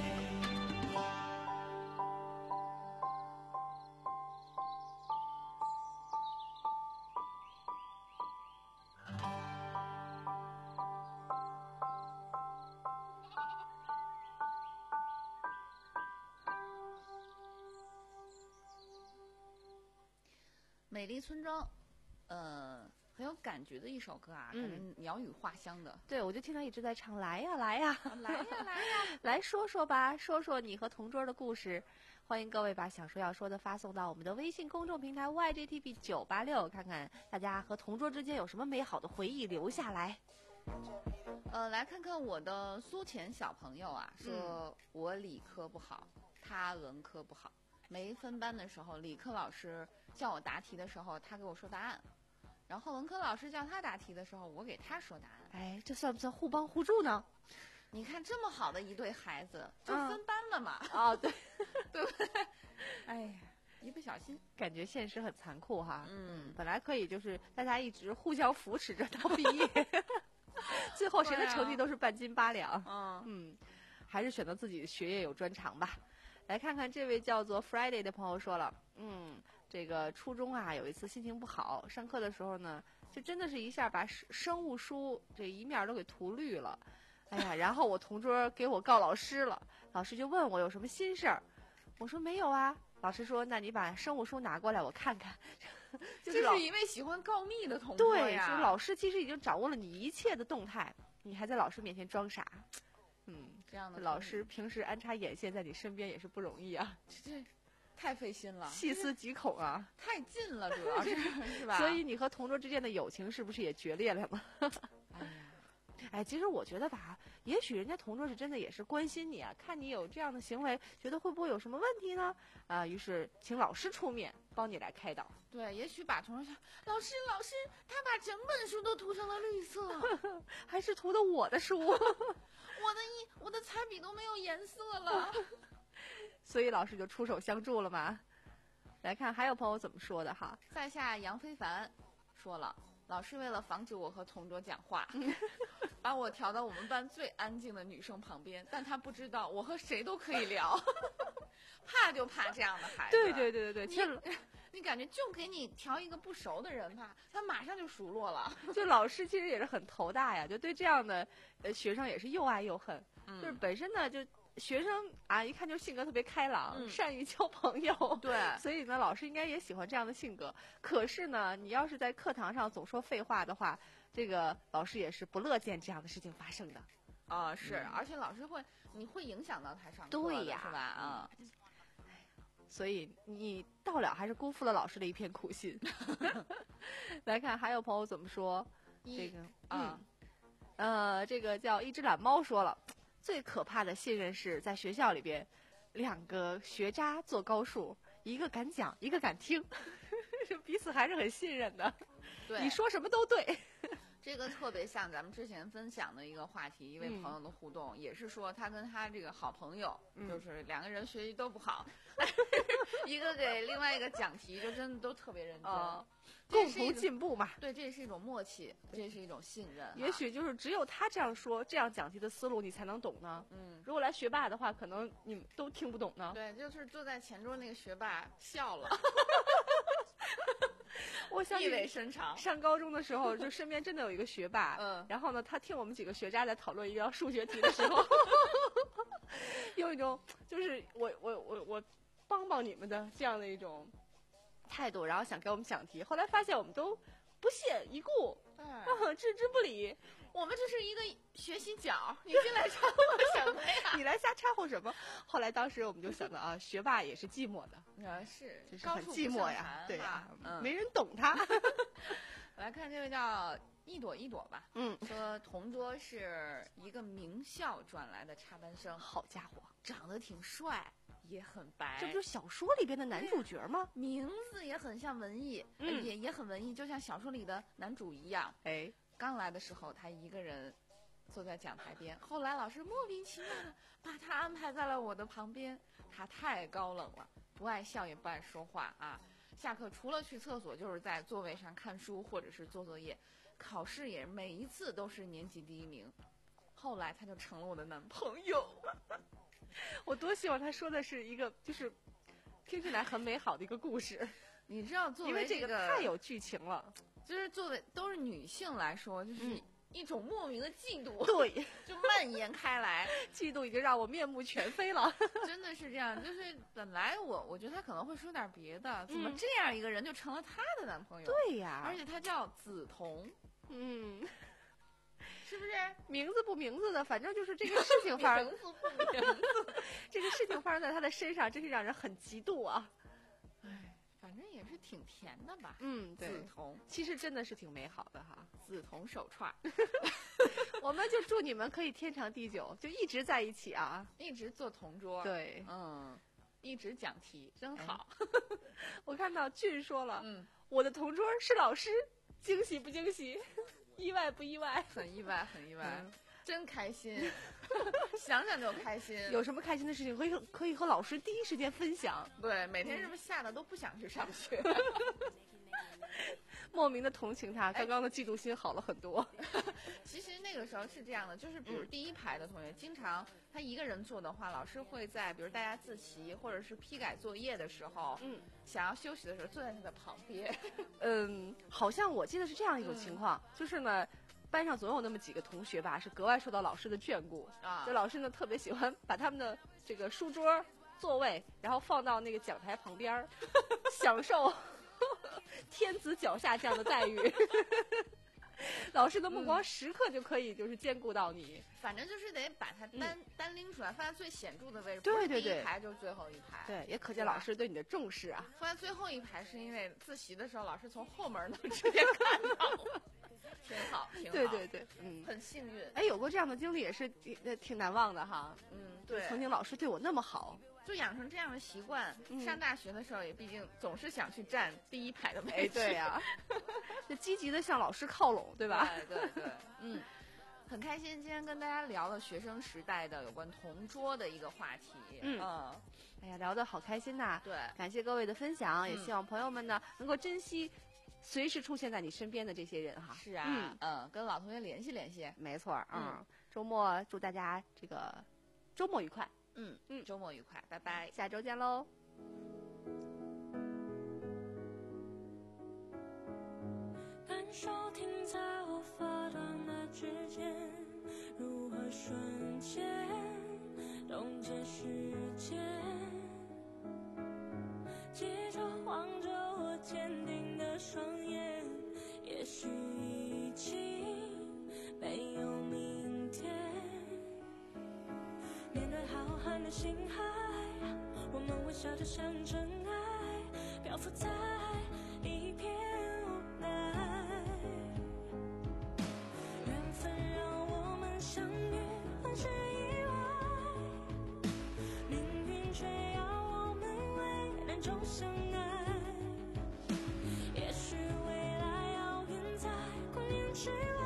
美丽村庄，呃，很有感觉的一首歌啊，感觉鸟语花香的。 对，我就听他一直在唱，来呀来呀， 来呀来呀， 来说说吧，说说你和同桌的故事。欢迎各位把想说要说的发送到我们的微信公众平台 Y J T B 九八六，看看大家和同桌之间有什么美好的回忆留下来。 呃，来看看我的苏浅小朋友啊，说我理科不好，他文科不好。每一分班的时候，理科老师叫我答题的时候，他给我说答案；然后文科老师叫他答题的时候，我给他说答案。 哎，这算不算互帮互助呢？ 你看这么好的一对孩子，就分班了嘛？ 哦，对， 对不对？哎呀，一不小心， 感觉现实很残酷哈。 嗯， 本来可以就是大家一直互相扶持着到毕业，最后谁的成绩都是半斤八两。 嗯嗯，还是选择自己的学业有专长吧。来看看这位叫做 Friday 的朋友说了，嗯，这个初中啊有一次心情不好，上课的时候呢，就真的是一下把生物书这一面都给涂绿了。哎呀，然后我同桌给我告老师了，老师就问我有什么心事儿，我说没有啊。老师说，那你把生物书拿过来我看看。 就是这是一位喜欢告密的同桌呀。 对，说老师其实已经掌握了你一切的动态，你还在老师面前装傻。嗯， 这样的老师平时安插眼线在你身边也是不容易啊， 这太费心了， 细思极恐啊， 太近了，主要是是吧？ 所以你和同桌之间的友情是不是也决裂了呢？ 哎呀， 哎，其实我觉得吧，也许人家同桌是真的也是关心你啊，看你有这样的行为，觉得会不会有什么问题呢？啊，于是请老师出面帮你来开导。 对，也许把同桌说，老师老师，他把整本书都涂成了绿色， 还是涂的我的书。 我的一我的彩笔都没有颜色了。 所以老师就出手相助了嘛。来看还有朋友怎么说的哈， 在下杨非凡说了，老师为了防止我和同桌讲话，把我调到我们班最安静的女生旁边，但他不知道我和谁都可以聊，怕就怕这样的孩子。 对对对对对，其实你你感觉就给你调一个不熟的人吧，他马上就熟络了。 就老师其实也是很头大呀，就对这样的呃学生也是又爱又恨。嗯、就是本身呢就。学生啊，一看就性格特别开朗，嗯、善于交朋友， 对， 所以呢，老师应该也喜欢这样的性格。可是呢，你要是在课堂上总说废话的话，这个老师也是不乐见这样的事情发生的。 啊、呃，是，嗯、而且老师会，你会影响到他上课， 对呀， 是吧？啊、 嗯，所以你到了还是辜负了老师的一片苦心。来看还有朋友怎么说，这个啊、嗯，呃，这个叫一只懒猫说了。最可怕的信任是在学校里边，两个学渣做高数，一个敢讲，一个敢听，彼此还是很信任的。 对， 你说什么都对。 这个特别像咱们之前分享的一个话题，一位朋友的互动，嗯、也是说他跟他这个好朋友，嗯、就是两个人学习都不好，一个给另外一个讲题，就真的都特别认真。 呃共同进步嘛， 对，这是一种默契，这是一种信任。 也许就是只有他这样说，这样讲题的思路你才能懂呢。 嗯， 如果来学霸的话，可能你们都听不懂呢。 对，就是坐在前桌那个学霸笑了。 我想意味深长。 上高中的时候，就身边真的有一个学霸， 嗯， 然后呢，他听我们几个学渣在讨论一个数学题的时候，有一种就是我我我我帮帮你们的这样的一种态度，然后想给我们讲题，后来发现我们都不屑一顾， 嗯， 置之不理。 我们这是一个学习角，你进来插和什么呀？ 你来瞎插和什么？后来当时我们就想到啊，学霸也是寂寞的， 啊是， 就是很寂寞呀，对呀， 嗯， 没人懂他。 来看这位叫一朵一朵吧， 嗯， 说同桌是一个名校转来的插班生， 好家伙， 长得挺帅。也很白， 这不就是小说里边的男主角吗？ 名字也很像文艺，嗯、也也很文艺，就像小说里的男主一样。 哎， 刚来的时候他一个人坐在讲台边，后来老师莫名其妙的把他安排在了我的旁边。他太高冷了，不爱笑也不爱说话啊。下课除了去厕所，就是在座位上看书或者是做作业，考试也每一次都是年级第一名。后来他就成了我的男朋友。 我多希望他说的是一个就是听起来很美好的一个故事。 你知道，作为、 这个、因为这个太有剧情了， 就是作为都是女性来说，就是一种莫名的嫉妒， 对、嗯， 就蔓延开来， 嫉妒已经让我面目全非了。 真的是这样，就是本来我我觉得他可能会说点别的，怎么这样一个人就成了他的男朋友？ 对呀， 而且他叫梓潼， 嗯。 是不是名字不名字的，反正就是这个事情发生， 名字不名字， 这个事情发生在他的身上，真是让人很嫉妒啊！ 哎，反正也是挺甜的吧？ 嗯，对， 梓潼其实真的是挺美好的哈。 梓潼手串， 我们就祝你们可以天长地久，就一直在一起啊， 一直做同桌。 对， 嗯，一直讲题，真好。 哎、我看到俊说了， 嗯， 我的同桌是老师，惊喜不惊喜？意外不意外？ 很意外，很意外，嗯、真开心，想想就开心。 有什么开心的事情可以可以和老师第一时间分享？ 对，每天是不是吓得都不想去上学？ 莫名的同情他，刚刚的嫉妒心好了很多。 其实那个时候是这样的，就是比如第一排的同学，嗯、经常他一个人做的话，老师会在比如大家自习或者是批改作业的时候， 嗯， 想要休息的时候坐在他的旁边。 嗯，好像我记得是这样一种情况，嗯、就是呢。班上总有那么几个同学吧，是格外受到老师的眷顾啊。 就老师呢特别喜欢把他们的这个书桌座位，然后放到那个讲台旁边，享受天子脚下这样的待遇。老师的目光时刻就可以就是兼顾到你， 嗯、反正就是得把它单、嗯、单拎出来，放在最显著的位置， 对对对， 第一排就是最后一排， 对，也可见老师对你的重视啊。 放在最后一排是因为自习的时候，老师从后门能直接看到。挺好，挺好， 对对对，嗯， 很幸运。 哎，有过这样的经历也是挺挺难忘的哈。 嗯，对， 曾经老师对我那么好， 就养成这样的习惯。嗯、上大学的时候也毕竟总是想去占第一排的位置。 哎，对呀、啊，就积极的向老师靠拢，对吧？ 对对对，嗯，很开心今天跟大家聊了学生时代的有关同桌的一个话题。 嗯。 嗯哎呀，聊得好开心呐！ 对， 感谢各位的分享， 嗯、 也希望朋友们呢能够珍惜随时出现在你身边的这些人哈。 是啊， 嗯， 嗯跟老同学联系联系。 没错，嗯， 嗯周末祝大家这个周末愉快。 嗯嗯，周末愉快，拜拜， 下周见喽。 感受停在我发端的指尖，如何瞬间冻结时间，记着望着我坚定的双眼，也许已经没有明天。面对浩瀚的星海，我们微笑着像尘埃，漂浮在一片无奈。缘分让我们相遇，很是意外，命运却要我们为难中相爱。也许未来遥远在光年之外，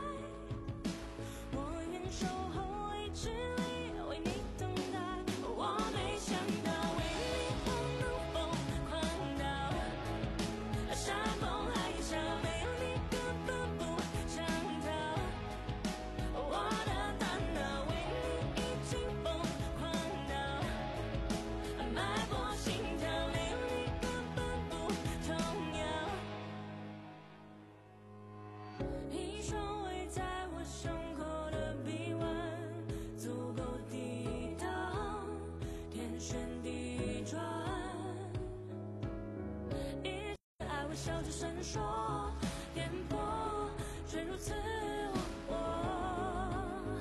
我愿守候未知里为你等待。我没想到为你我能疯狂到山崩海啸，没有你根本不想逃。我的大脑为你已经疯狂到脉搏心跳，没有你根本不动摇。一双围在我胸口的臂弯，足够抵挡天旋地转。一直爱微笑着闪烁，颠簸却如此活泼。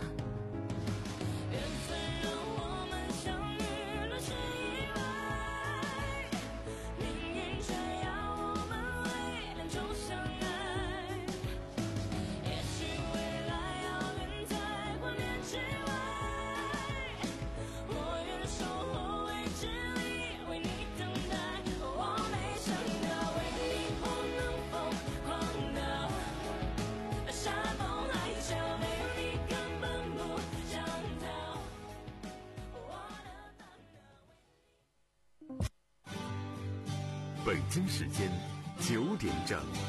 缘分让我们相遇，乱世意外，命运却要我们为难中相爱。也许未来遥远在光年之外，我愿守候未知里为你等待。我没想到为你我能疯狂到山崩海啸，没有你根本不想逃。我的大脑。 北京时间九点整。